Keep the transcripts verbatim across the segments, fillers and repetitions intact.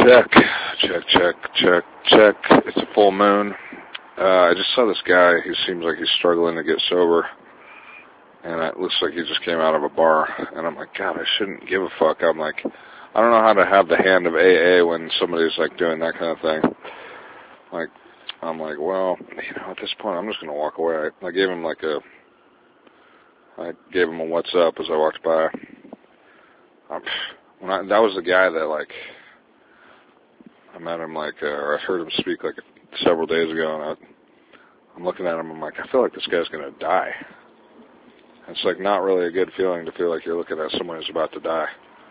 Check, check, check, check, check. It's a full moon. Uh, I just saw this guy. He seems like he's struggling to get sober. And it looks like he just came out of a bar. And I'm like, God, I shouldn't give a fuck. I'm like, I don't know how to have the hand of A A when somebody's like doing that kind of thing. Like, I'm like, well, you know, at this point, I'm just going to walk away. I, I gave him like a, I gave him a what's up as I walked by. Um, when I, that was the guy that like, I met him like, uh, or I heard him speak like several days ago, and I, I'm looking at him, I'm like, I feel like this guy's going to die. It's like not really a good feeling to feel like you're looking at someone who's about to die.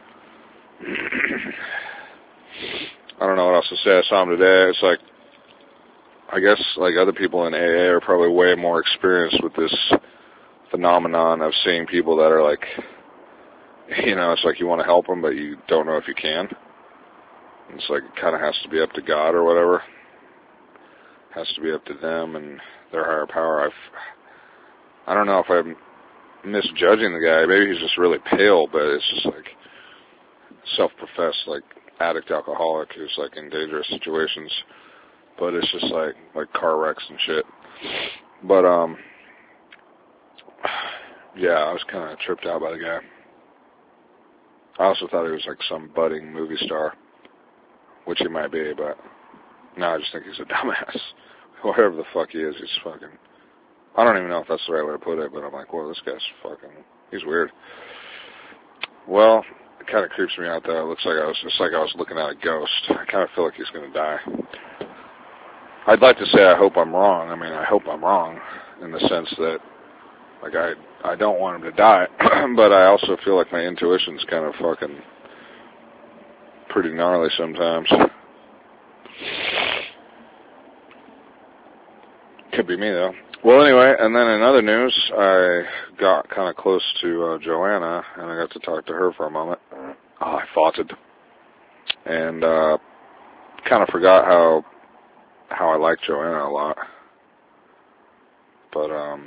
I don't know what else to say. I saw him today. It's like, I guess like other people in A A are probably way more experienced with this phenomenon of seeing people that are like, you know, it's like you want to help them, but you don't know if you can. It's like it kind of has to be up to God or whatever. It has to be up to them and their higher power. I've, I don't know if I'm misjudging the guy. Maybe he's just really pale, but it's just like self-professed like addict alcoholic who's like in dangerous situations. But it's just like like car wrecks and shit. But um, yeah, I was kind of tripped out by the guy. I also thought he was like some budding movie star, which he might be, but no, I just think he's a dumbass. Whatever the fuck he is, he's fucking, I don't even know if that's the right way to put it, but I'm like, well, this guy's fucking, he's weird. Well, it kind of creeps me out though. It looks like I was, it's like I was looking at a ghost. I kind of feel like he's going to die. I'd like to say I hope I'm wrong. I mean, I hope I'm wrong in the sense that, like, I I don't want him to die, but I also feel like my intuition's kind of fucking pretty gnarly sometimes. Could be me, though. Well, anyway, and then in other news, I got kind of close to uh, Joanna, and I got to talk to her for a moment. Oh, I farted. And uh, kind of forgot how how I like Joanna a lot. But um,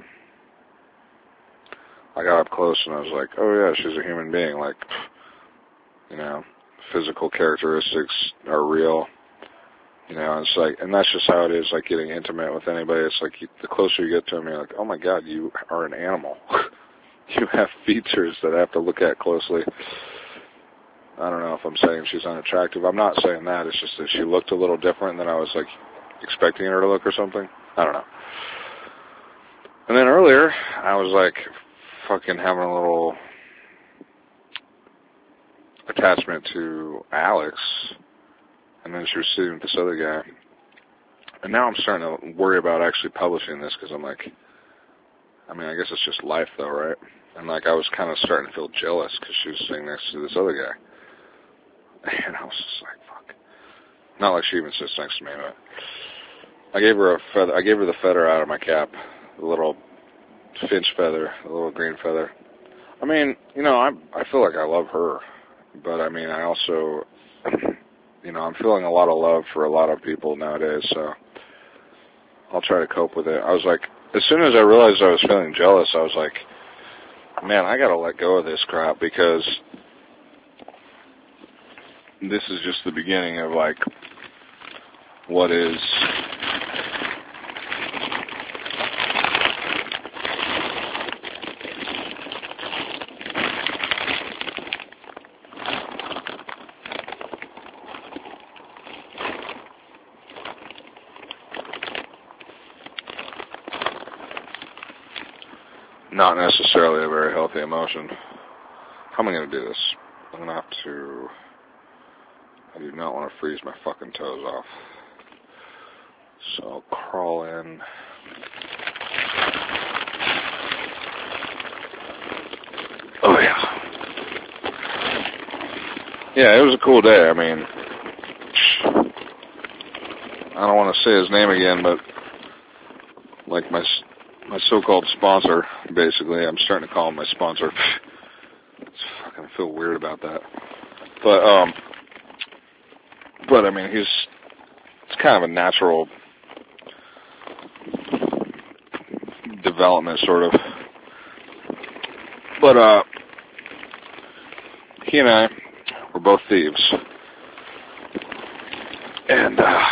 I got up close, and I was like, oh, yeah, she's a human being. Like, you know, physical characteristics are real. You know, it's like, and that's just how it is, like, getting intimate with anybody. It's like, you, the closer you get to them, you're like, oh, my God, you are an animal. You have features that I have to look at closely. I don't know if I'm saying she's unattractive. I'm not saying that. It's just that she looked a little different than I was, like, expecting her to look or something. I don't know. And then earlier, I was, like, fucking having a little attachment to Alex. And then she was sitting with this other guy. And now I'm starting to worry about actually publishing this because I'm like, I mean, I guess it's just life though, right? And like I was kind of starting to feel jealous because she was sitting next to this other guy. And I was just like, fuck. Not like she even sits next to me, but I gave her a feather. I gave her the feather out of my cap, the little finch feather, the little green feather. I mean, you know, I I feel like I love her, but I mean, I also, you know, I'm feeling a lot of love for a lot of people nowadays, so I'll try to cope with it. I was like, as soon as I realized I was feeling jealous, I was like, man, I gotta let go of this crap because this is just the beginning of like what is not necessarily a very healthy emotion. How am I going to do this? I'm going to have to... I do not want to freeze my fucking toes off. So I'll crawl in. Oh, yeah. Yeah, it was a cool day. I mean, I don't want to say his name again, but like my... my so-called sponsor, basically. I'm starting to call him my sponsor. It's fucking, I feel weird about that. But, um, but I mean, he's, it's kind of a natural development, sort of. But, uh, he and I were both thieves. And uh,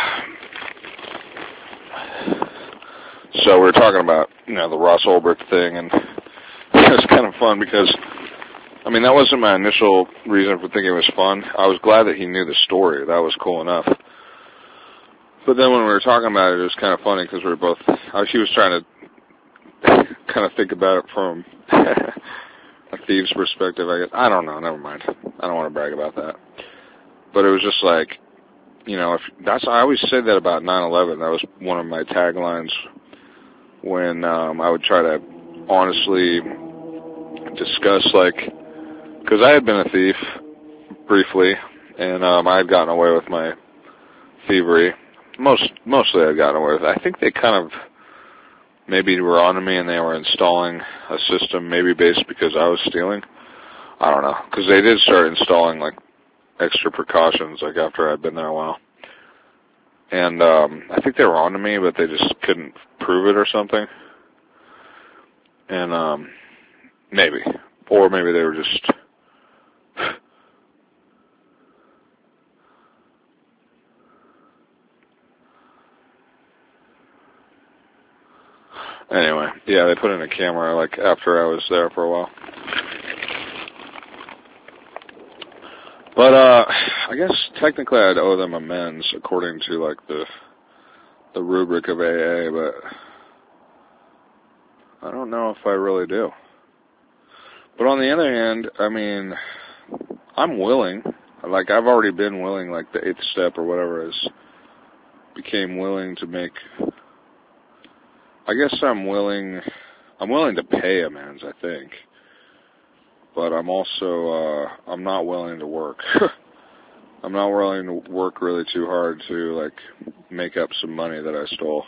so we were talking about, you know, the Ross Ulbricht thing, and it was kind of fun because, I mean, that wasn't my initial reason for thinking it was fun. I was glad that he knew the story. That was cool enough. But then when we were talking about it, it was kind of funny because we were both, he was trying to kind of think about it from a thief's perspective, I guess. I don't know. Never mind. I don't want to brag about that. But it was just like, you know, if that's, I always say that about nine eleven. That was one of my taglines when um, I would try to honestly discuss, like, because I had been a thief briefly, and um, I had gotten away with my thievery. Most, mostly I had gotten away with it. I think they kind of maybe were onto me and they were installing a system, maybe based because I was stealing. I don't know, because they did start installing, like, extra precautions, like, after I'd been there a while. And um, I think they were onto me, but they just couldn't prove it or something. And um, maybe. Or maybe they were just... Anyway, yeah, they put in a camera, like, after I was there for a while. But, uh, I guess technically I'd owe them amends according to, like, the the rubric of A A, but I don't know if I really do. But on the other hand, I mean, I'm willing. Like, I've already been willing, like, the eighth step or whatever is, became willing to make, I guess I'm willing, I'm willing to pay amends, I think. But I'm also, uh, I'm not willing to work. I'm not willing to work really too hard to, like, make up some money that I stole.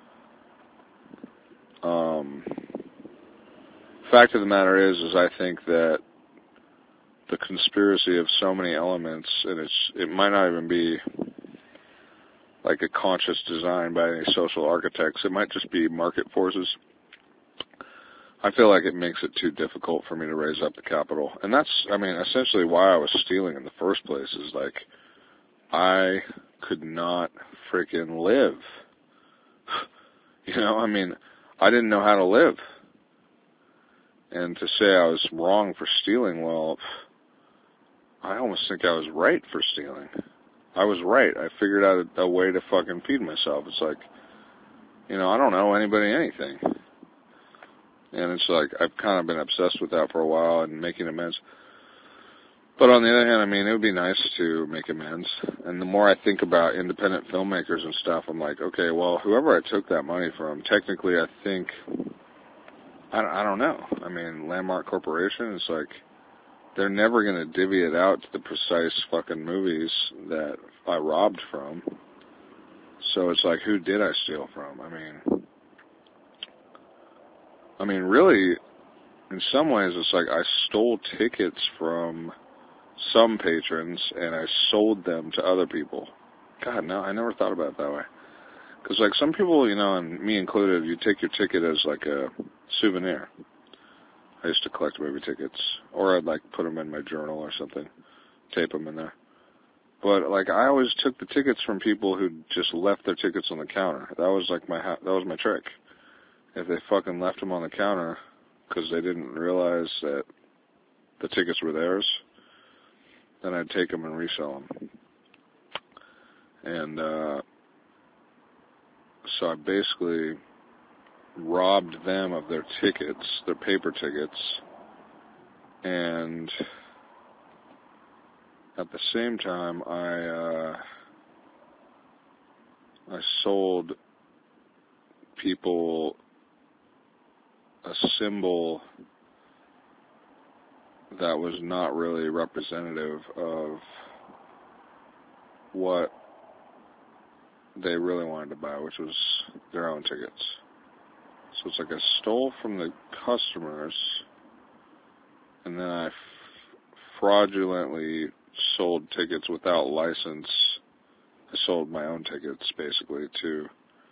Um, fact of the matter is, is I think that the conspiracy of so many elements, and it's, it might not even be like a conscious design by any social architects. It might just be market forces. I feel like it makes it too difficult for me to raise up the capital. And that's, I mean, essentially why I was stealing in the first place is, like, I could not freaking live. You know, I mean, I didn't know how to live. And to say I was wrong for stealing, well, I almost think I was right for stealing. I was right. I figured out a, a way to fucking feed myself. It's like, you know, I don't owe anybody anything. And it's like, I've kind of been obsessed with that for a while and making amends. But on the other hand, I mean, it would be nice to make amends. And the more I think about independent filmmakers and stuff, I'm like, okay, well, whoever I took that money from, technically I think, I, I don't know. I mean, Landmark Corporation is like, they're never going to divvy it out to the precise fucking movies that I robbed from. So it's like, who did I steal from? I mean, I mean, really, in some ways, it's like I stole tickets from some patrons and I sold them to other people. God, no, I never thought about it that way. Because, like, some people, you know, and me included, you take your ticket as, like, a souvenir. I used to collect movie tickets. Or I'd, like, put them in my journal or something. Tape them in there. But, like, I always took the tickets from people who just left their tickets on the counter. That was, like, my, that was my trick. If they fucking left them on the counter because they didn't realize that the tickets were theirs, then I'd take them and resell them. And, uh, so I basically robbed them of their tickets, their paper tickets, and at the same time, I, uh, I sold people a symbol that was not really representative of what they really wanted to buy, which was their own tickets. So it's like I stole from the customers, and then I f- fraudulently sold tickets without license. I sold my own tickets, basically, to...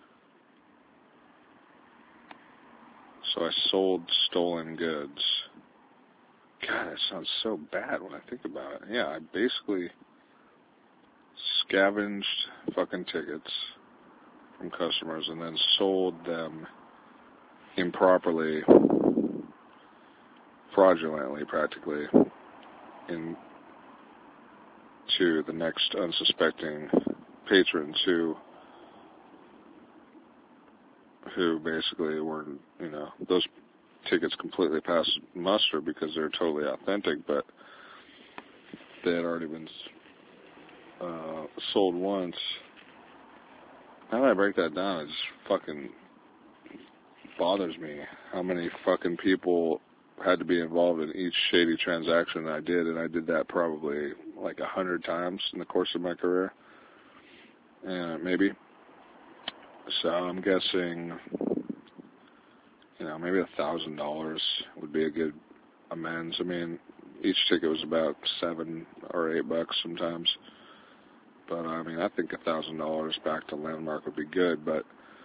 So I sold stolen goods. God, that sounds so bad when I think about it. Yeah, I basically scavenged fucking tickets from customers and then sold them improperly, fraudulently practically, in to the next unsuspecting patrons who who basically were, you know, those tickets completely passed muster because they're totally authentic, but they had already been uh, sold once. Now that I break that down, it just fucking bothers me how many fucking people had to be involved in each shady transaction I did, and I did that probably like a hundred times in the course of my career, and maybe. So I'm guessing, you know, maybe a thousand dollars would be a good amends. I mean, each ticket was about seven or eight bucks sometimes, but I mean, I think a thousand dollars back to Landmark would be good. But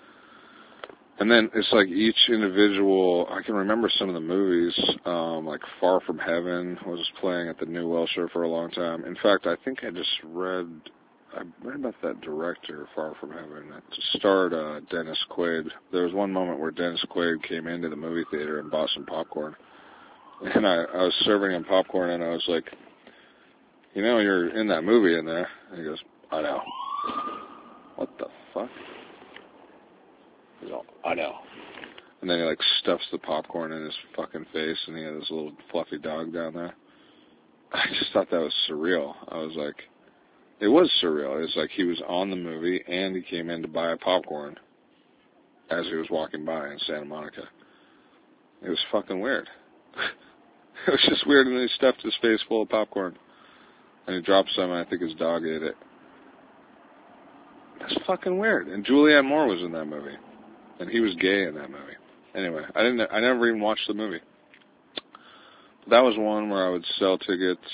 and then it's like each individual. I can remember some of the movies, um, like Far From Heaven was playing at the New Wilshire for a long time. In fact, I think I just read. I read about that director, Far From Heaven. It starred uh, Dennis Quaid. There was one moment where Dennis Quaid came into the movie theater and bought some popcorn. And I, I was serving him popcorn, and I was like, you know, you're in that movie in there. And he goes, I know. What the fuck? He's all, I know. And then he, like, stuffs the popcorn in his fucking face, and he had this little fluffy dog down there. I just thought that was surreal. I was like, it was surreal. It was like he was on the movie, and he came in to buy a popcorn as he was walking by in Santa Monica. It was fucking weird. It was just weird, and then he stuffed his face full of popcorn. And he dropped some, and I think his dog ate it. That's fucking weird. And Julianne Moore was in that movie. And he was gay in that movie. Anyway, I didn't. I never even watched the movie. That was one where I would sell tickets.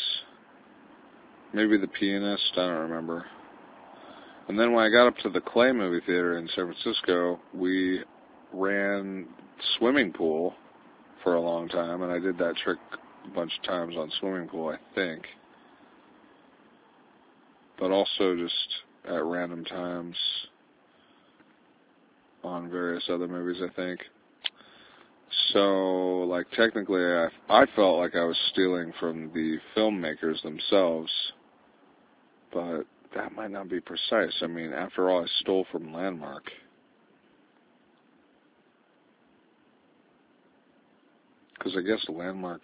Maybe The Pianist, I don't remember. And then when I got up to the Clay movie theater in San Francisco, we ran swimming pool for a long time, and I did that trick a bunch of times on swimming pool, I think. But also just at random times on various other movies, I think. So, like, technically, I, I felt like I was stealing from the filmmakers themselves, but that might not be precise. I mean, after all, I stole from Landmark. Because I guess Landmark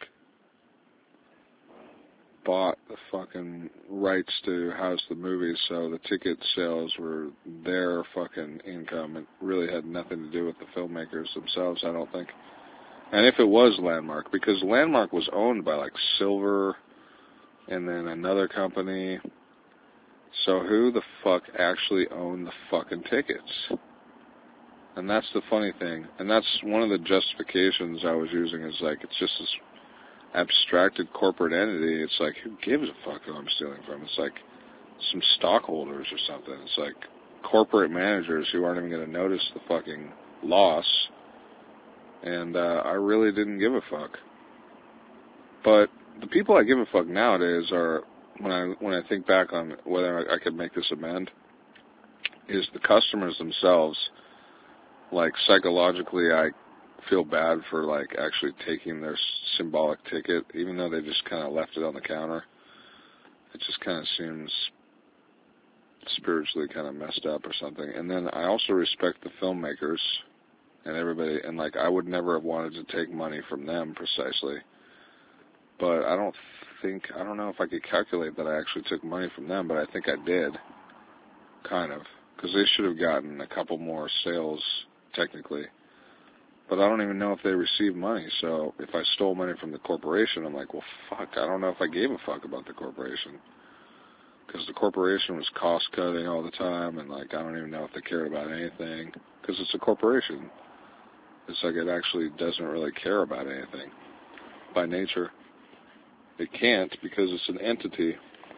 bought the fucking rights to house the movies, so the ticket sales were their fucking income. It really had nothing to do with the filmmakers themselves, I don't think. And if it was Landmark, because Landmark was owned by, like, Silver and then another company. So who the fuck actually owned the fucking tickets? And that's the funny thing. And that's one of the justifications I was using is, like, it's just this abstracted corporate entity. It's like, who gives a fuck who I'm stealing from? It's like some stockholders or something. It's like corporate managers who aren't even going to notice the fucking loss. And uh, I really didn't give a fuck. But the people I give a fuck nowadays are, when I when I think back on whether I, I could make this amend, is the customers themselves. Like, psychologically, I feel bad for, like, actually taking their symbolic ticket, even though they just kind of left it on the counter. It just kind of seems spiritually kind of messed up or something. And then I also respect the filmmakers and everybody, and, like, I would never have wanted to take money from them precisely. But I don't think, I don't know if I could calculate that I actually took money from them, but I think I did, kind of, because they should have gotten a couple more sales, technically. But I don't even know if they received money, so if I stole money from the corporation, I'm like, well, fuck, I don't know if I gave a fuck about the corporation. Because the corporation was cost-cutting all the time, and, like, I don't even know if they cared about anything, because it's a corporation. It's like it actually doesn't really care about anything. By nature, it can't, because it's an entity.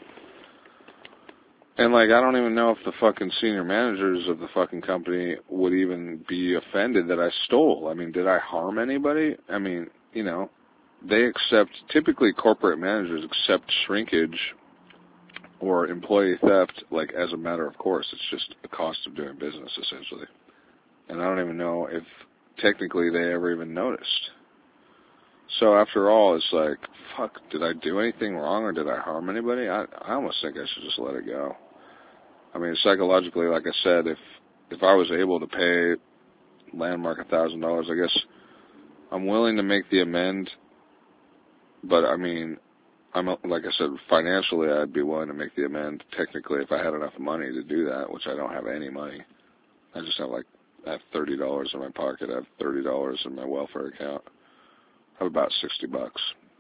And, like, I don't even know if the fucking senior managers of the fucking company would even be offended that I stole. I mean, did I harm anybody? I mean, you know, they accept, typically corporate managers accept shrinkage or employee theft, like, as a matter of course. It's just a cost of doing business, essentially. And I don't even know if technically they ever even noticed. So after all, it's like, fuck, did I do anything wrong or did I harm anybody? I, I almost think I should just let it go. I mean, psychologically, like I said, if if I was able to pay Landmark a thousand dollars, I guess I'm willing to make the amend. But I mean, I'm like I said, financially, I'd be willing to make the amend. Technically, if I had enough money to do that, which I don't have any money, I just have like I have thirty dollars in my pocket. I have thirty dollars in my welfare account. I have about sixty bucks.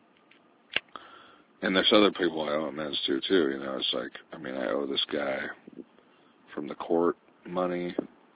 And there's other people I owe amends to too. You know, it's like, I mean, I owe this guy from the court money.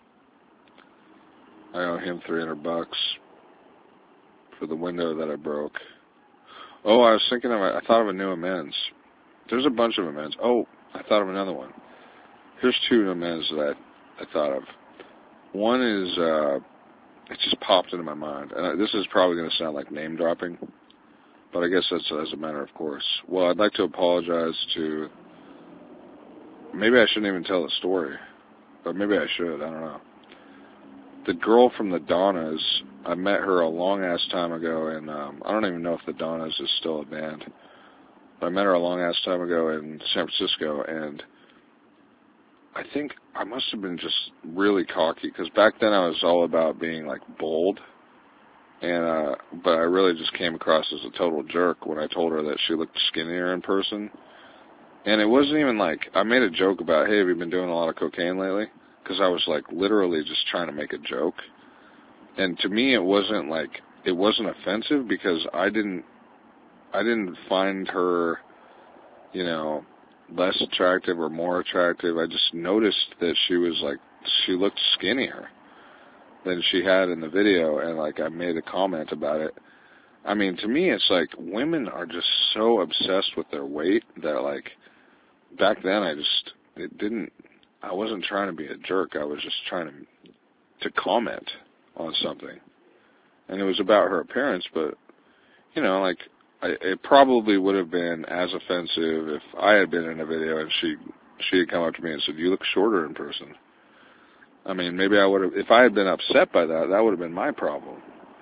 I owe him three hundred bucks for the window that I broke. Oh, I was thinking of, I thought of a new amends. There's a bunch of amends. Oh, I thought of another one. Here's two amends that I, I thought of. One is, uh, it just popped into my mind. And this is probably going to sound like name dropping, but I guess that's as a matter of course. Well, I'd like to apologize to, maybe I shouldn't even tell the story, but maybe I should, I don't know. The girl from the Donnas, I met her a long-ass time ago, and um, I don't even know if the Donnas is still a band, but I met her a long-ass time ago in San Francisco, and I think I must have been just really cocky, because back then I was all about being, like, bold, and uh, but I really just came across as a total jerk when I told her that she looked skinnier in person. And it wasn't even like, I made a joke about, hey, have you been doing a lot of cocaine lately? Because I was, like, literally just trying to make a joke. And to me, it wasn't, like, it wasn't offensive because I didn't, I didn't find her, you know, less attractive or more attractive. I just noticed that she was, like, she looked skinnier than she had in the video, and, like, I made a comment about it. I mean, to me, it's like, women are just so obsessed with their weight that, like, back then I just, it didn't, I wasn't trying to be a jerk. I was just trying to to comment on something. And it was about her appearance, but, you know, like, I, it probably would have been as offensive if I had been in a video and she she had come up to me and said, you look shorter in person. I mean, maybe I would have, if I had been upset by that, that would have been my problem.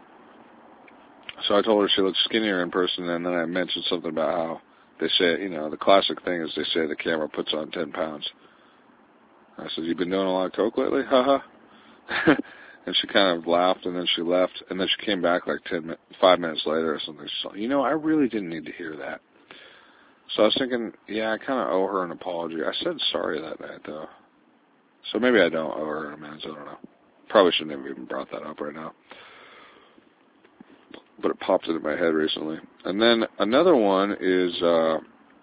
So I told her she looked skinnier in person, and then I mentioned something about how they say, you know, the classic thing is they say the camera puts on ten pounds. I said, you've been doing a lot of coke lately? Ha ha. And she kind of laughed, and then she left, and then she came back like ten, five minutes later or something. She's like, you know, I really didn't need to hear that. So I was thinking, yeah, I kind of owe her an apology. I said sorry that night, though. So maybe I don't owe her an amends. I don't know. Probably shouldn't have even brought that up right now. But it popped into my head recently. And then another one is uh,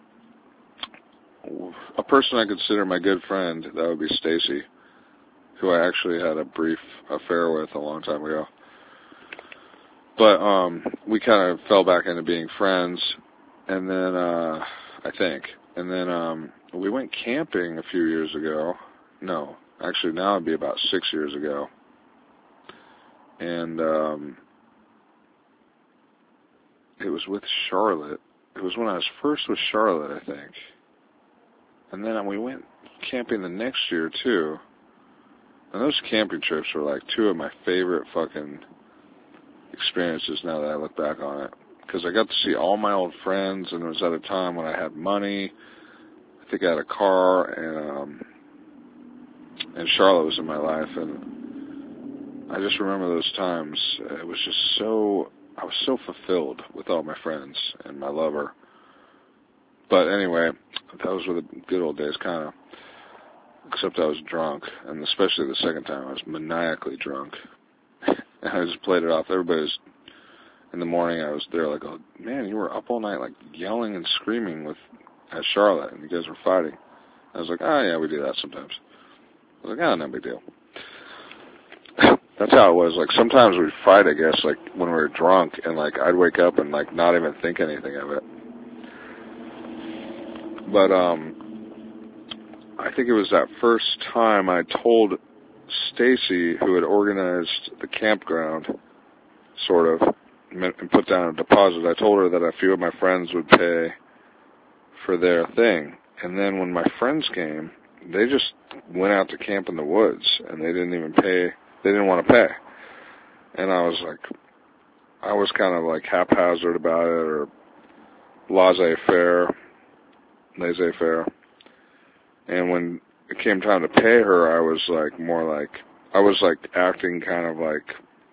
a person I consider my good friend. That would be Stacy, who I actually had a brief affair with a long time ago. But um, we kind of fell back into being friends, and then, uh, I think, and then um, we went camping a few years ago. No, actually now it'd be about six years ago. And um, it was with Charlotte. It was when I was first with Charlotte, I think. And then we went camping the next year, too. And those camping trips were like two of my favorite fucking experiences now that I look back on it. Because I got to see all my old friends, and it was at a time when I had money. I think I had a car, and um, and Charlotte was in my life, and I just remember those times. It was just so, I was so fulfilled with all my friends and my lover. But anyway, those were the good old days, kind of. Except I was drunk, and especially the second time, I was maniacally drunk. And I just played it off. Everybody was, in the morning, I was there like, oh, man, you were up all night, like, yelling and screaming with at Charlotte, and you guys were fighting. I was like, oh, yeah, we do that sometimes. I was like, oh, no big deal. That's how it was. Like, sometimes we'd fight, I guess, like, when we were drunk, and, like, I'd wake up and, like, not even think anything of it. But, um... I think it was that first time I told Stacy, who had organized the campground, sort of, and put down a deposit, I told her that a few of my friends would pay for their thing. And then when my friends came, they just went out to camp in the woods, and they didn't even pay. They didn't want to pay. And I was like, I was kind of like haphazard about it, or laissez-faire, laissez-faire. And when it came time to pay her, I was like more like, I was like acting kind of like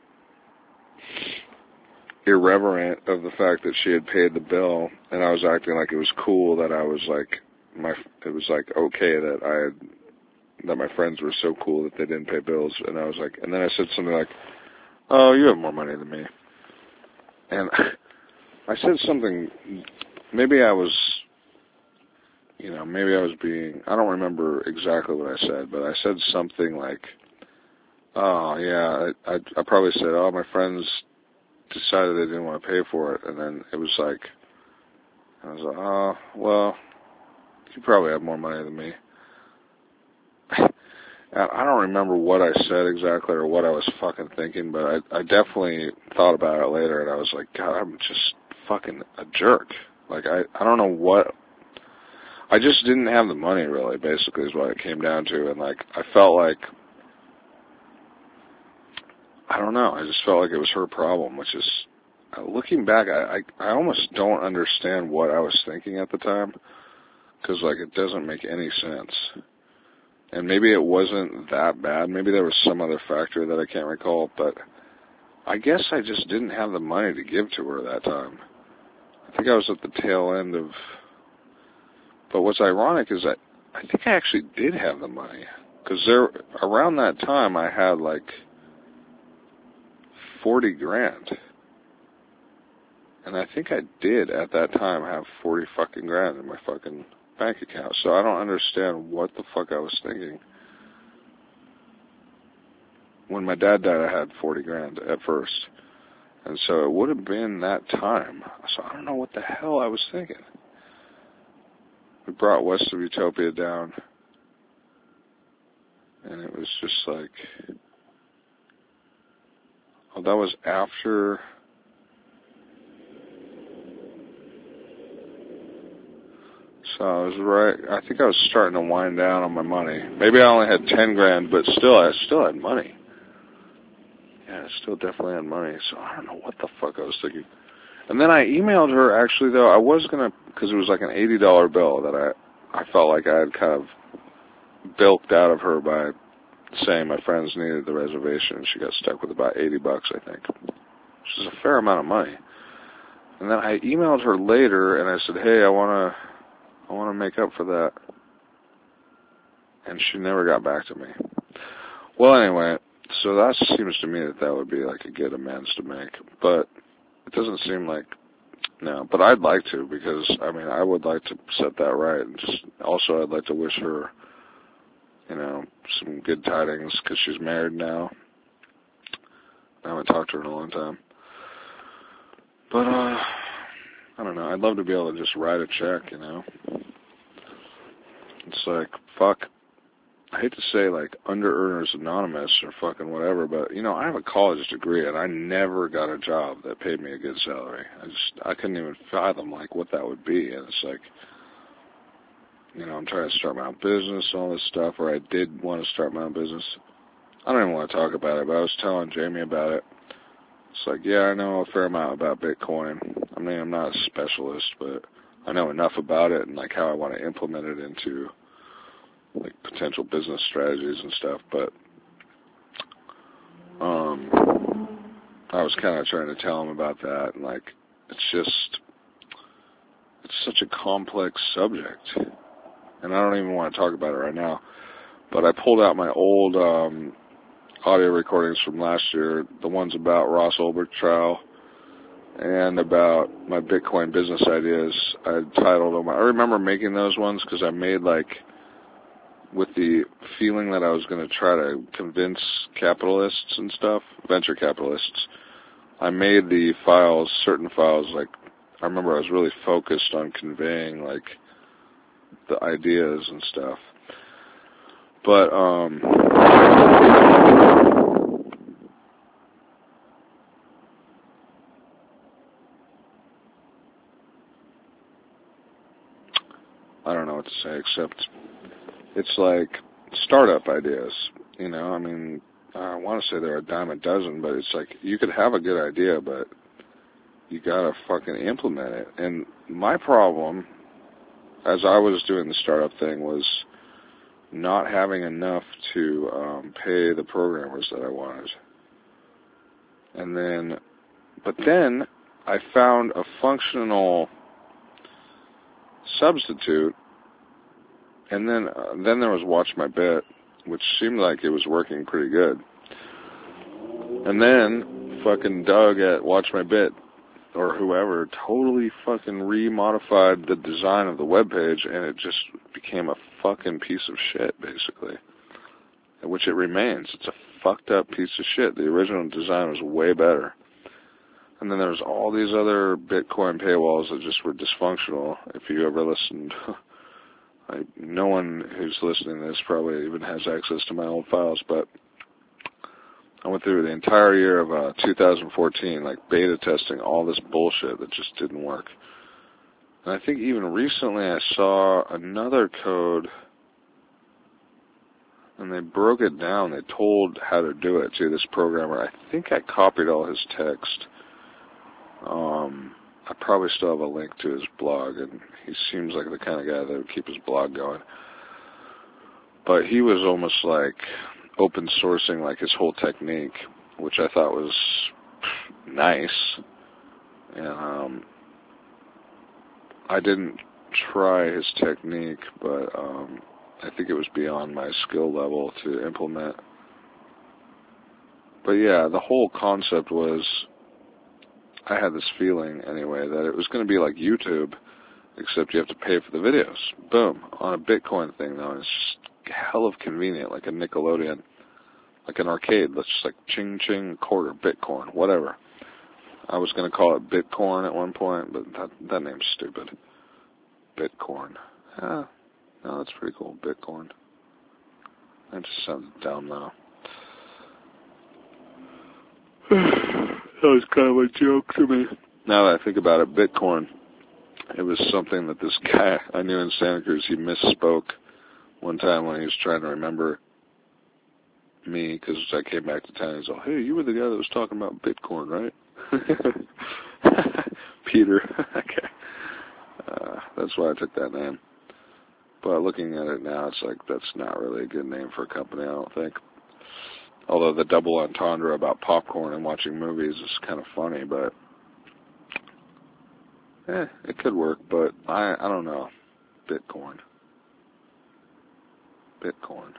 irreverent of the fact that she had paid the bill, and I was acting like it was cool that I was like, my, it was like okay that I had, that my friends were so cool that they didn't pay bills, and I was like, and then I said something like, oh, you have more money than me. And I said something, maybe I was, you know, maybe I was being, I don't remember exactly what I said, but I said something like, oh, yeah, I, I, I probably said, oh, my friends decided they didn't want to pay for it, and then it was like, I was like, oh, well, you probably have more money than me. And I don't remember what I said exactly or what I was fucking thinking, but I, I definitely thought about it later, and I was like, God, I'm just fucking a jerk. Like, I, I don't know what, I just didn't have the money, really, basically, is what it came down to, and, like, I felt like, I don't know, I just felt like it was her problem, which is, uh, looking back, I, I, I almost don't understand what I was thinking at the time, because, like, it doesn't make any sense. And maybe it wasn't that bad. Maybe there was some other factor that I can't recall, but I guess I just didn't have the money to give to her that time. I think I was at the tail end of, but what's ironic is that I think I actually did have the money, because there, around that time I had like forty grand. And I think I did at that time have forty fucking grand in my fucking bank account. So I don't understand what the fuck I was thinking. When my dad died, I had forty grand at first. And so it would have been that time. So I don't know what the hell I was thinking. We brought West of Utopia down. And it was just like, oh, that was after, so I was right, I think I was starting to wind down on my money. Maybe I only had ten grand, but still, I still had money. Yeah, I still definitely had money, so I don't know what the fuck I was thinking. And then I emailed her, actually, though, I was going to, because it was like an eighty dollar bill that I, I felt like I had kind of bilked out of her by saying my friends needed the reservation, and she got stuck with about eighty bucks, I think, which is a fair amount of money. And then I emailed her later, and I said, hey, I want to, I want to make up for that. And she never got back to me. Well, anyway, so that seems to me that that would be like a good amends to make, but it doesn't seem like, no, but I'd like to, because, I mean, I would like to set that right, and just, also I'd like to wish her, you know, some good tidings, because she's married now. I haven't talked to her in a long time. But, uh, I don't know, I'd love to be able to just write a check, you know. It's like, fuck, I hate to say, like, Under-Earners Anonymous or fucking whatever, but, you know, I have a college degree, and I never got a job that paid me a good salary. I just, I couldn't even fathom, like, what that would be, and it's like, you know, I'm trying to start my own business, all this stuff, or I did want to start my own business. I don't even want to talk about it, but I was telling Jamie about it. It's like, yeah, I know a fair amount about Bitcoin. I mean, I'm not a specialist, but I know enough about it and, like, how I want to implement it into, like, potential business strategies and stuff, but um, I was kind of trying to tell him about that, and, like, it's just, it's such a complex subject, and I don't even want to talk about it right now, but I pulled out my old um, audio recordings from last year, the ones about Ross Ulbricht trial, and about my Bitcoin business ideas. I titled them, I remember making those ones because I made, like, with the feeling that I was going to try to convince capitalists and stuff, venture capitalists, I made the files, certain files, like, I remember I was really focused on conveying, like, the ideas and stuff. But, um, I don't know what to say, except it's like startup ideas. You know, I mean, I want to say there are a dime a dozen, but it's like you could have a good idea, but you gotta fucking implement it. And my problem, as I was doing the startup thing, was not having enough to um, pay the programmers that I wanted. And then, but then I found a functional substitute, and then uh, then there was Watch My Bit, which seemed like it was working pretty good. And then fucking Doug at Watch My Bit, or whoever, totally fucking remodified the design of the webpage, and it just became a fucking piece of shit, basically. Which it remains. It's a fucked up piece of shit. The original design was way better. And then there's all these other Bitcoin paywalls that just were dysfunctional. If you ever listened, I, no one who's listening to this probably even has access to my old files, but I went through the entire year of uh, two thousand fourteen, like beta testing all this bullshit that just didn't work. And I think even recently I saw another code, and they broke it down. They told how to do it to this programmer. I think I copied all his text. Um, I probably still have a link to his blog, and he seems like the kind of guy that would keep his blog going. But he was almost like open sourcing like his whole technique, which I thought was nice. And um, I didn't try his technique, but um, I think it was beyond my skill level to implement. But yeah, the whole concept was, I had this feeling anyway that it was going to be like YouTube, except you have to pay for the videos. Boom. On a Bitcoin thing, though, it's just hell of convenient, like a Nickelodeon, like an arcade. That's just like ching ching quarter Bitcoin, whatever. I was going to call it Bitcoin at one point, but that that name's stupid. Bitcoin. Yeah, no, that's pretty cool. Bitcoin. That just sounds dumb though. That was kind of a joke to me. Now that I think about it, Bitcoin, it was something that this guy I knew in Santa Cruz, he misspoke one time when he was trying to remember me, because I came back to town. He's all, hey, you were the guy that was talking about Bitcoin, right? Peter. Okay. Uh, that's why I took that name. But looking at it now, it's like, that's not really a good name for a company, I don't think. Although the double entendre about popcorn and watching movies is kind of funny, but eh, it could work, but I I don't know. Bitcoin. Bitcoin.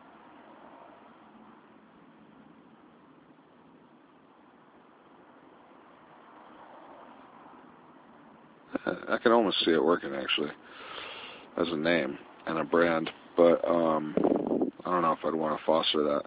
I can almost see it working, actually, as a name and a brand, but um, I don't know if I'd want to foster that.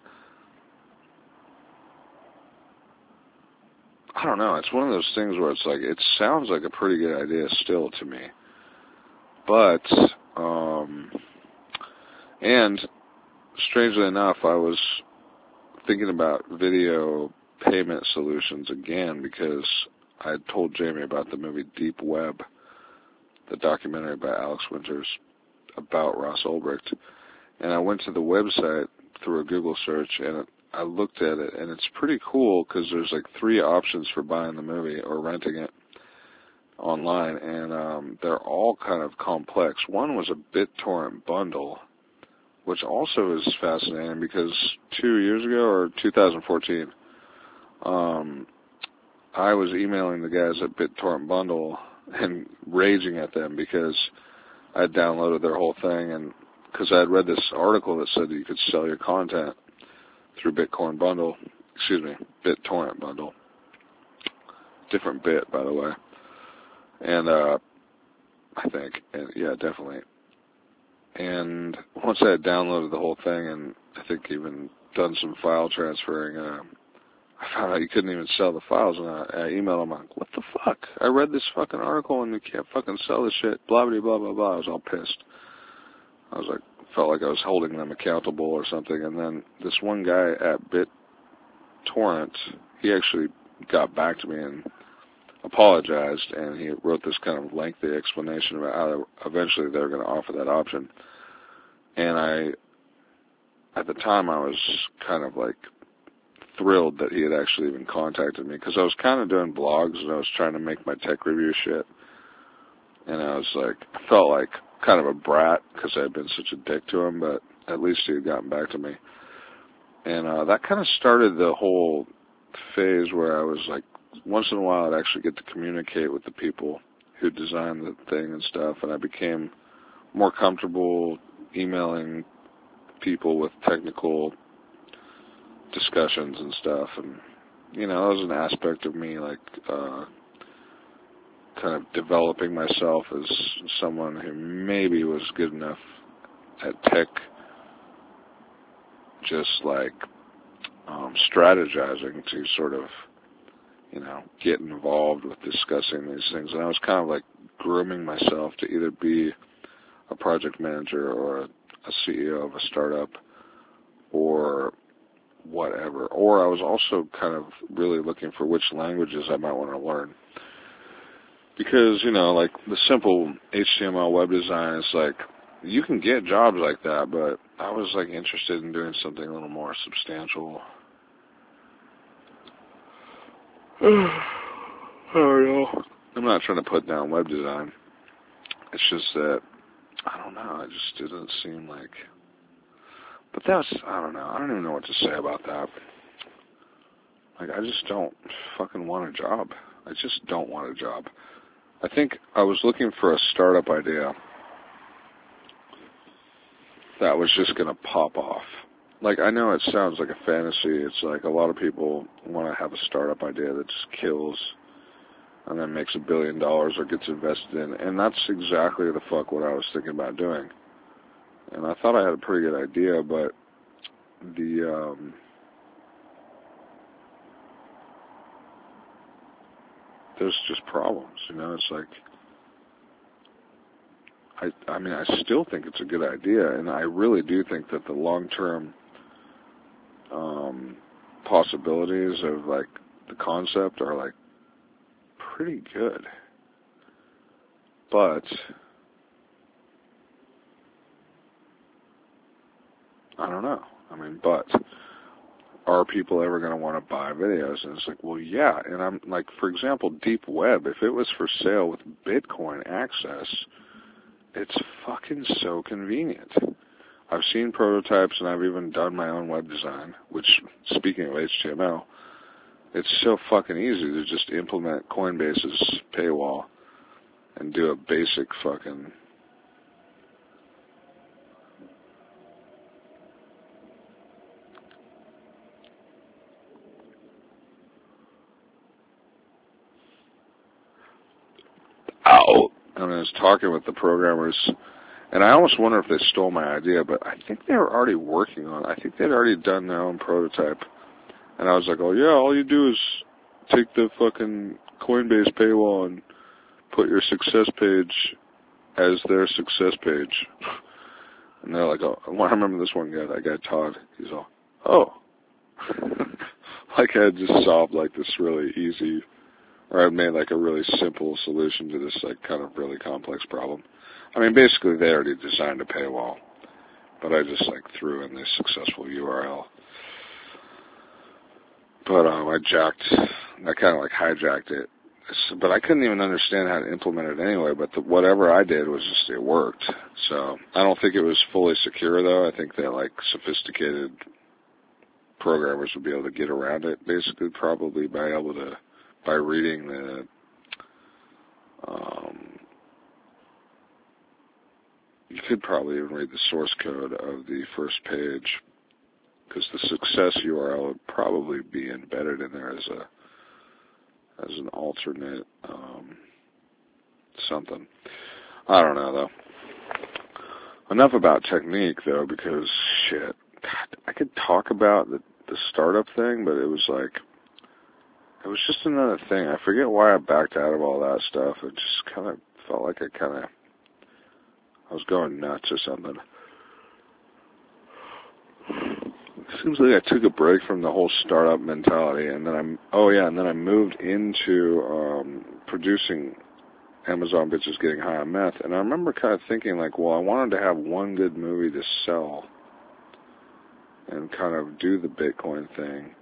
I don't know. It's one of those things where it's like, it sounds like a pretty good idea still to me. But, um, and strangely enough, I was thinking about video payment solutions again because I had told Jamie about the movie Deep Web, the documentary by Alex Winters about Ross Ulbricht. And I went to the website through a Google search, and it, I looked at it, and it's pretty cool because there's like three options for buying the movie or renting it online, and um, they're all kind of complex. One was a BitTorrent bundle, which also is fascinating because two years ago, or two thousand fourteen, um, I was emailing the guys at BitTorrent Bundle and raging at them because I had downloaded their whole thing, and because I had read this article that said that you could sell your content through Bitcoin Bundle, excuse me, BitTorrent Bundle. Different bit, by the way. And, uh, I think, and yeah, definitely. And once I had downloaded the whole thing, and I think even done some file transferring, uh, I found out you couldn't even sell the files, and I, I emailed them, like, what the fuck? I read this fucking article, and you can't fucking sell this shit, blah, blah, blah, blah, blah. I was all pissed. I was like, felt like I was holding them accountable or something, and then this one guy at BitTorrent, he actually got back to me, and apologized, and he wrote this kind of lengthy explanation about how eventually they were going to offer that option. And I, at the time, I was kind of like thrilled that he had actually even contacted me, because I was kind of doing blogs and I was trying to make my tech review shit. And I was like, I felt like kind of a brat because I had been such a dick to him, but at least he had gotten back to me. And uh, that kind of started the whole phase where I was like, once in a while I'd actually get to communicate with the people who designed the thing and stuff, and I became more comfortable emailing people with technical discussions and stuff. And, you know, that was an aspect of me, like, uh, kind of developing myself as someone who maybe was good enough at tech, just like um, strategizing to sort of, you know, get involved with discussing these things. And I was kind of like grooming myself to either be a project manager or a, a C E O of a startup or whatever. Or I was also kind of really looking for which languages I might want to learn. Because, you know, like the simple H T M L web design is like, you can get jobs like that, but I was like interested in doing something a little more substantial. I don't know. I'm not trying to put down web design. It's just that, I don't know, it just didn't seem like, but that's, I don't know, I don't even know what to say about that. Like, I just don't fucking want a job. I just don't want a job. I think I was looking for a startup idea that was just going to pop off. Like, I know it sounds like a fantasy. It's like a lot of people want to have a startup idea that just kills and then makes a billion dollars or gets invested in. And that's exactly the fuck what I was thinking about doing. And I thought I had a pretty good idea, but the, um, there's just problems, you know? It's like, I, I mean, I still think it's a good idea, and I really do think that the long-term um, possibilities of, like, the concept are, like, pretty good. But I don't know. I mean, but are people ever going to want to buy videos? And it's like, well, yeah. And I'm like, for example, Deep Web, if it was for sale with Bitcoin access, it's fucking so convenient. I've seen prototypes, and I've even done my own web design, which, speaking of H T M L, it's so fucking easy to just implement Coinbase's paywall and do a basic fucking ow. And I was talking with the programmers, and I almost wonder if they stole my idea, but I think they were already working on it. I think they'd already done their own prototype. And I was like, oh, yeah, all you do is take the fucking Coinbase paywall and put your success page as their success page. And they're like, oh, I remember this one guy, that guy Todd, he's all, oh. Like I had just solved like this really easy, or I made like a really simple solution to this like kind of really complex problem. I mean, basically they already designed a paywall, but I just like threw in this successful U R L. But um, I jacked, I kind of like hijacked it. But I couldn't even understand how to implement it anyway, but the, whatever I did was just, it worked. So I don't think it was fully secure, though. I think that, like, sophisticated programmers would be able to get around it, basically, probably by able to, by reading the, um, you could probably even read the source code of the first page, because the success U R L would probably be embedded in there as a, as an alternate, um, something. I don't know, though. Enough about technique, though, because, shit, God, I could talk about the, the startup thing, but it was like, it was just another thing. I forget why I backed out of all that stuff. It just kind of felt like I kind of, I was going nuts or something. seems like I took a break from the whole startup mentality, and then I'm, oh yeah, and then I moved into um, producing Amazon Bitches Getting High on Meth, and I remember kind of thinking, like, well, I wanted to have one good movie to sell and kind of do the Bitcoin thing.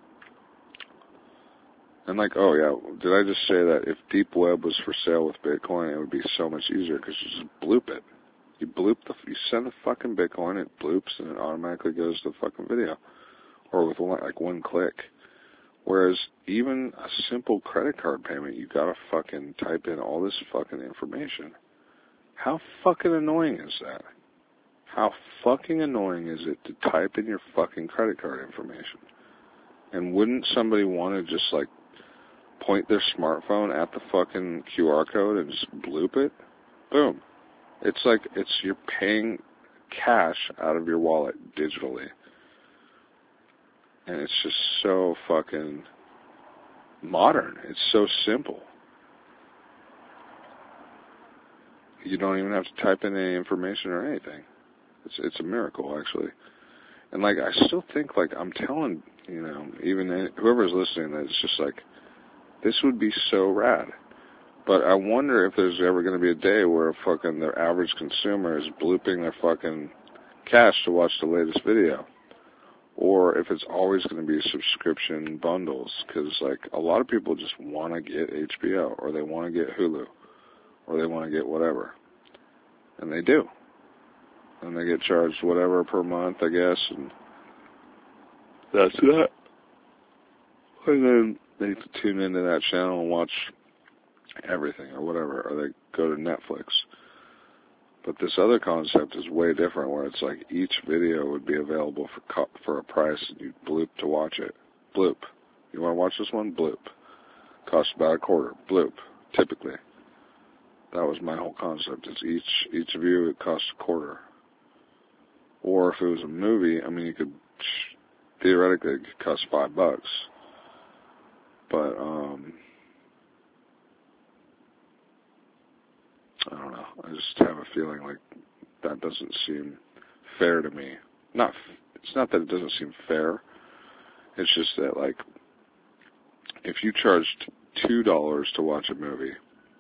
And like, oh yeah, did I just say that if Deep Web was for sale with Bitcoin, it would be so much easier because you just bloop it. You bloop the, you send the fucking Bitcoin, it bloops, and it automatically goes to the fucking video. Or with one, like one click. Whereas even a simple credit card payment, you gotta fucking type in all this fucking information. How fucking annoying is that? How fucking annoying is it to type in your fucking credit card information? And wouldn't somebody want to just like point their smartphone at the fucking Q R code and just bloop it? Boom. It's like, it's, you're paying cash out of your wallet digitally. And it's just so fucking modern. It's so simple. You don't even have to type in any information or anything. It's it's a miracle, actually. And like, I still think, like, I'm telling, you know, even whoever's listening, that it's just like, this would be so rad. But I wonder if there's ever going to be a day where fucking the average consumer is blooping their fucking cash to watch the latest video. Or if it's always going to be subscription bundles. Because, like, a lot of people just want to get H B O, or they want to get Hulu, or they want to get whatever. And they do. And they get charged whatever per month, I guess, and that's that. And then they tune into that channel and watch everything or whatever, or they go to Netflix. But this other concept is way different, where it's like each video would be available for co for a price, and you bloop to watch it. Bloop. You want to watch this one? Bloop. Costs about a quarter. Bloop. Typically. That was my whole concept. It's each each view, it costs a quarter. Or if it was a movie, I mean, you could, theoretically, it could cost five bucks. But, um, I don't know. I just have a feeling like that doesn't seem fair to me. Not, it's not that it doesn't seem fair. It's just that, like, if you charged two dollars to watch a movie,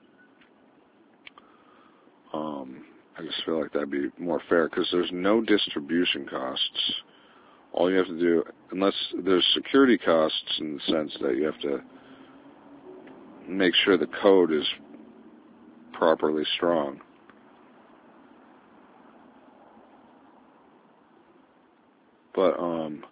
um, I just feel like that'd be more fair because there's no distribution costs. All you have to do, unless there's security costs in the sense that you have to make sure the code is properly strong. But, um,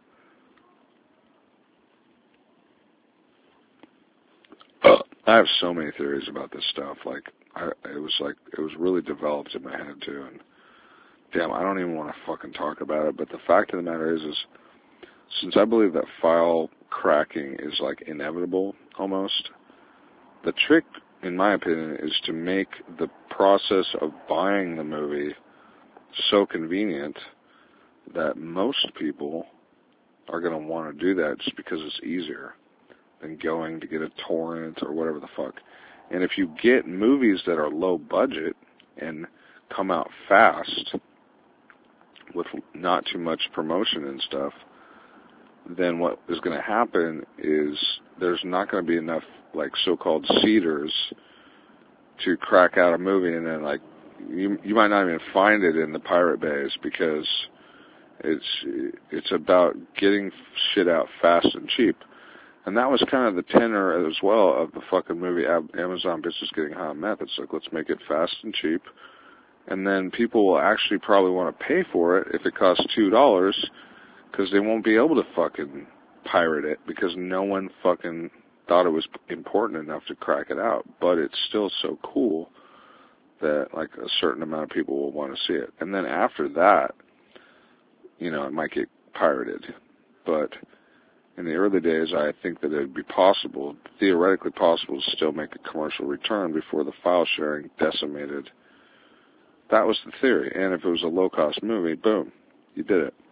I have so many theories about this stuff. Like, I, it was like, it was really developed in my head too, and damn, I don't even want to fucking talk about it, but the fact of the matter is, is since I believe that file cracking is like inevitable almost, the trick, in my opinion, is to make the process of buying the movie so convenient that most people are going to want to do that just because it's easier than going to get a torrent or whatever the fuck. And if you get movies that are low budget and come out fast with not too much promotion and stuff, then what is going to happen is there's not going to be enough, like, so-called seeders to crack out a movie, and then, like, you you might not even find it in the pirate bays because it's it's about getting shit out fast and cheap. And that was kind of the tenor as well of the fucking movie Amazon Bitches Getting High on Meth. It's like, let's make it fast and cheap. And then people will actually probably want to pay for it if it costs two dollars because they won't be able to fucking pirate it because no one fucking thought it was important enough to crack it out. But it's still so cool that, like, a certain amount of people will want to see it. And then after that, you know, it might get pirated. But in the early days, I think that it would be possible, theoretically possible, to still make a commercial return before the file sharing decimated. That was the theory. And if it was a low-cost movie, boom, you did it.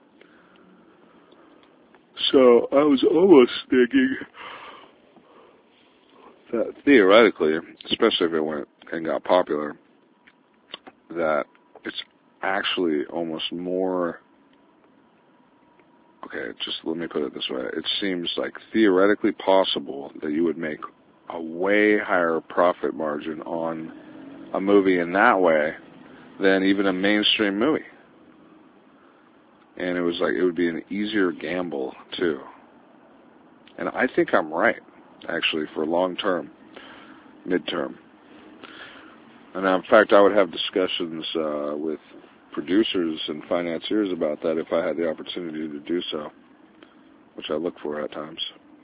So I was almost thinking that theoretically, especially if it went and got popular, that it's actually almost more okay, just let me put it this way. It seems like theoretically possible that you would make a way higher profit margin on a movie in that way than even a mainstream movie. And it was like, it would be an easier gamble, too. And I think I'm right, actually, for long term, midterm. And in fact, I would have discussions uh, with producers and financiers about that if I had the opportunity to do so, which I look for at times.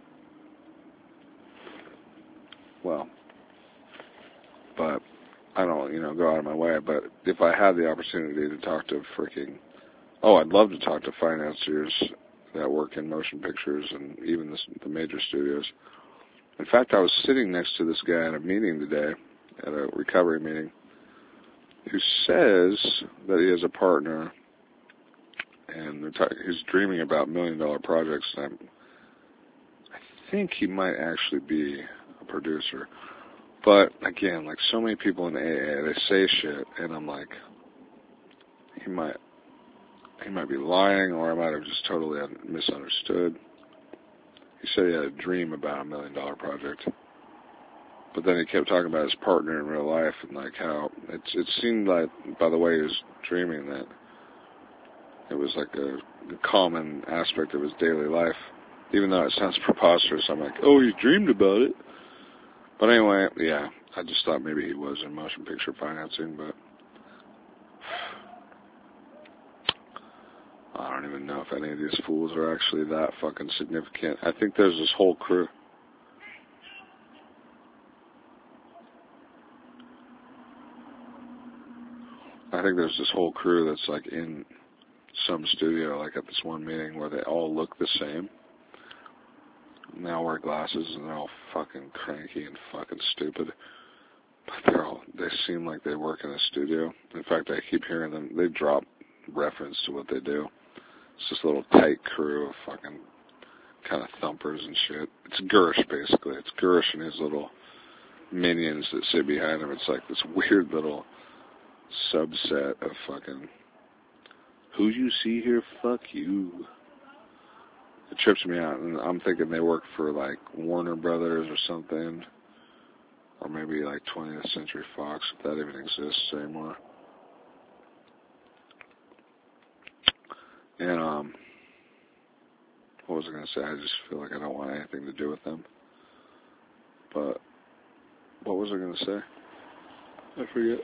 Well, but I don't, you know, go out of my way. But if I had the opportunity to talk to freaking, oh, I'd love to talk to financiers that work in motion pictures and even the, the major studios. In fact, I was sitting next to this guy at a meeting today, at a recovery meeting, who says that he has a partner and he's dreaming about million-dollar projects. And I'm, I think he might actually be a producer. But, again, like so many people in A A, they say shit, and I'm like, he might, he might be lying, or I might have just totally misunderstood. He said he had a dream about a million-dollar project. But then he kept talking about his partner in real life and like how it's, it seemed like, by the way he was dreaming, that it was like a, a common aspect of his daily life. Even though it sounds preposterous, I'm like, oh, he dreamed about it. But anyway, yeah, I just thought maybe he was in motion picture financing, but I don't even know if any of these fools are actually that fucking significant. I think there's this whole crew. I think there's this whole crew that's like in some studio, like at this one meeting, where they all look the same. And they all wear glasses and they're all fucking cranky and fucking stupid. But they're all, they seem like they work in a studio. In fact, I keep hearing them, they drop reference to what they do. It's this little tight crew of fucking kind of thumpers and shit. It's Gersh, basically. It's Gersh and his little minions that sit behind him. It's like this weird little subset of fucking, who you see here, fuck you. It trips me out, and I'm thinking they work for like Warner Brothers or something, or maybe like twentieth Century Fox, if that even exists anymore. And um, what was I going to say? I just feel like I don't want anything to do with them. But what was I going to say? I forget.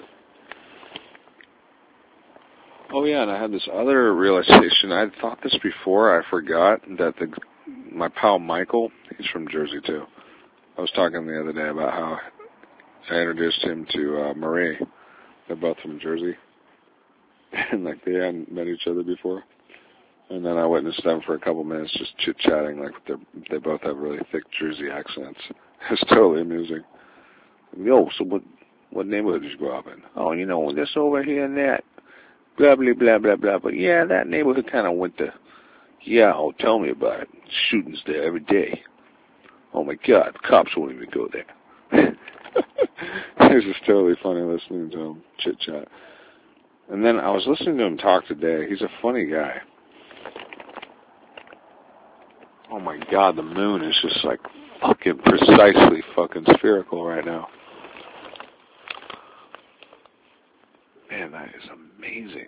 Oh yeah, and I had this other realization. I had thought this before. I forgot that the my pal Michael, he's from Jersey too. I was talking the other day about how I introduced him to uh, Marie. They're both from Jersey, and like they hadn't met each other before. And then I witnessed them for a couple minutes just chit chatting. Like they both have really thick Jersey accents. It's totally amusing. Yo, so what what neighborhood did you grow up in? Oh, you know, this over here and that. Blah, blah, blah, blah, blah. But yeah, that neighborhood kind of went to, yeah, oh, tell me about it. Shootings there every day. Oh my God, cops won't even go there. It was just totally funny listening to him chit chat. And then I was listening to him talk today. He's a funny guy. Oh my God, the moon is just like fucking precisely fucking spherical right now. Man, that is amazing.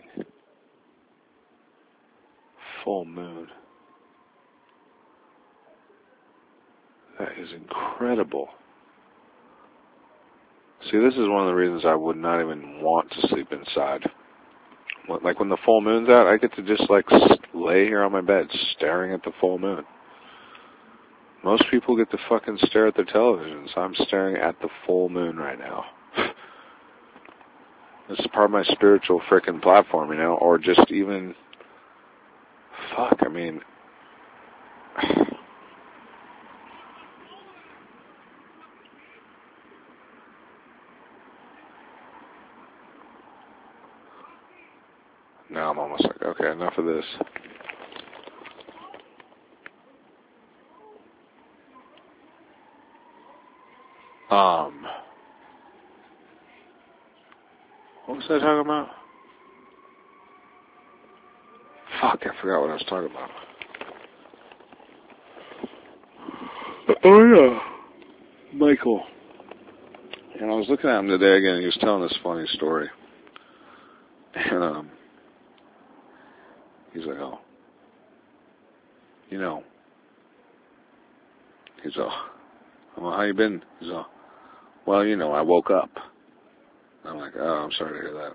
Full moon. That is incredible. See, this is one of the reasons I would not even want to sleep inside. Like when the full moon's out, I get to just like lay here on my bed staring at the full moon. Most people get to fucking stare at their televisions. I'm staring at the full moon right now. This is part of my spiritual frickin' platform, you know, or just even, fuck, I mean, now I'm almost like, okay, enough of this. Um, what was I talking about? Fuck, I forgot what I was talking about. Oh yeah, Michael. And I was looking at him today again, and he was telling this funny story. And um, he's like, oh, you know, he's all, I'm like, how you been? He's all, well, you know, I woke up. I'm like, oh, I'm sorry to hear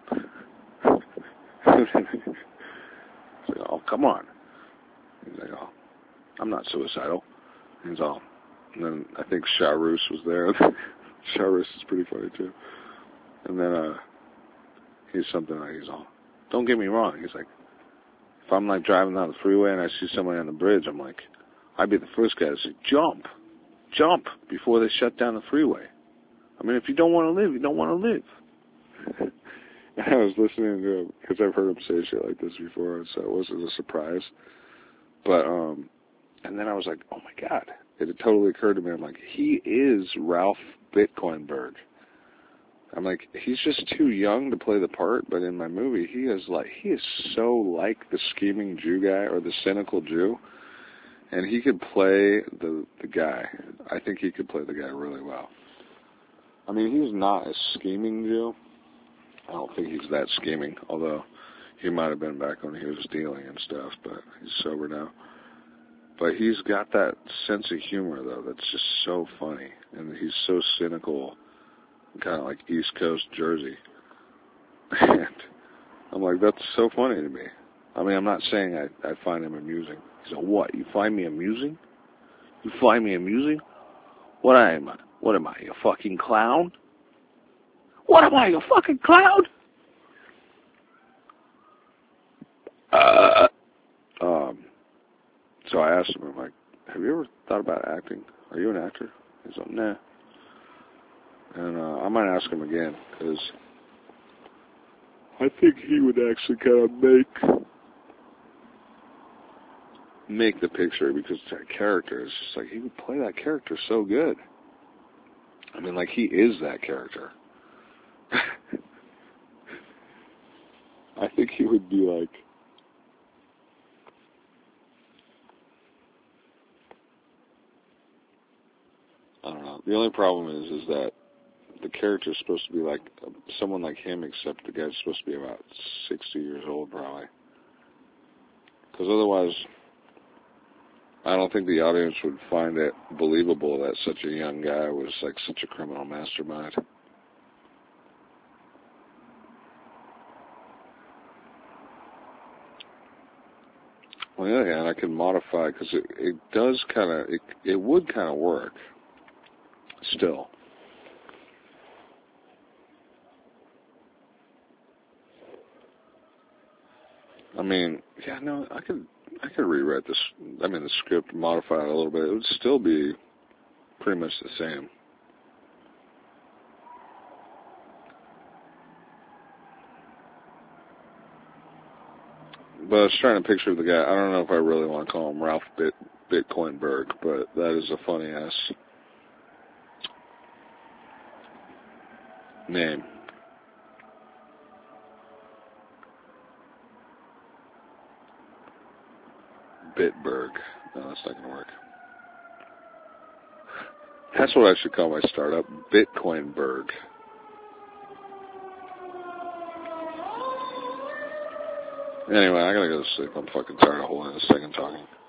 that. He's like, oh, come on. He's like, oh, I'm not suicidal. He's all, and then I think Shahrus was there. Shahrus is pretty funny too. And then uh, he's something like, he's all, don't get me wrong. He's like, if I'm like driving down the freeway and I see somebody on the bridge, I'm like, I'd be the first guy to say, jump, jump before they shut down the freeway. I mean, if you don't want to live, you don't want to live. And I was listening to him because I've heard him say shit like this before, so it wasn't a surprise. But, um, and then I was like, oh my God. It had totally occurred to me. I'm like, he is Ralph Bitcoinberg. I'm like, he's just too young to play the part, but in my movie, he is like, he is so like the scheming Jew guy or the cynical Jew, and he could play the the guy. I think he could play the guy really well. I mean, he's not a scheming Jew. I don't think he's that scheming, although he might have been back when he was dealing and stuff, but he's sober now. But he's got that sense of humor, though, that's just so funny. And he's so cynical, kind of like East Coast Jersey. And I'm like, that's so funny to me. I mean, I'm not saying I, I find him amusing. He's like, what, you find me amusing? You find me amusing? What am I? What am I, a fucking clown? What am I, a fucking clown? Uh, um... So I asked him, I'm like, have you ever thought about acting? Are you an actor? He's like, nah. And uh, I might ask him again, because I think he would actually kind of make make the picture, because that character is just like, he would play that character so good. I mean, like, he is that character. I think he would be like, I don't know. The only problem is, is that the character is supposed to be like uh, someone like him, except the guy's supposed to be about sixty years old, probably. Because otherwise, I don't think the audience would find it believable that such a young guy was like such a criminal mastermind. On the other hand, I can modify, because it, it does kind of, it, it would kind of work still. I mean, yeah, no, I could, I could rewrite this, I mean, the script, modify it a little bit. It would still be pretty much the same. But I was trying to picture the guy. I don't know if I really want to call him Ralph Bit, Bitcoinberg, but that is a funny-ass name. Bitberg. No, that's not going to work. That's what I should call my startup, Bitcoinberg. Anyway, I gotta go to sleep. I'm fucking tired of holding this thing and talking.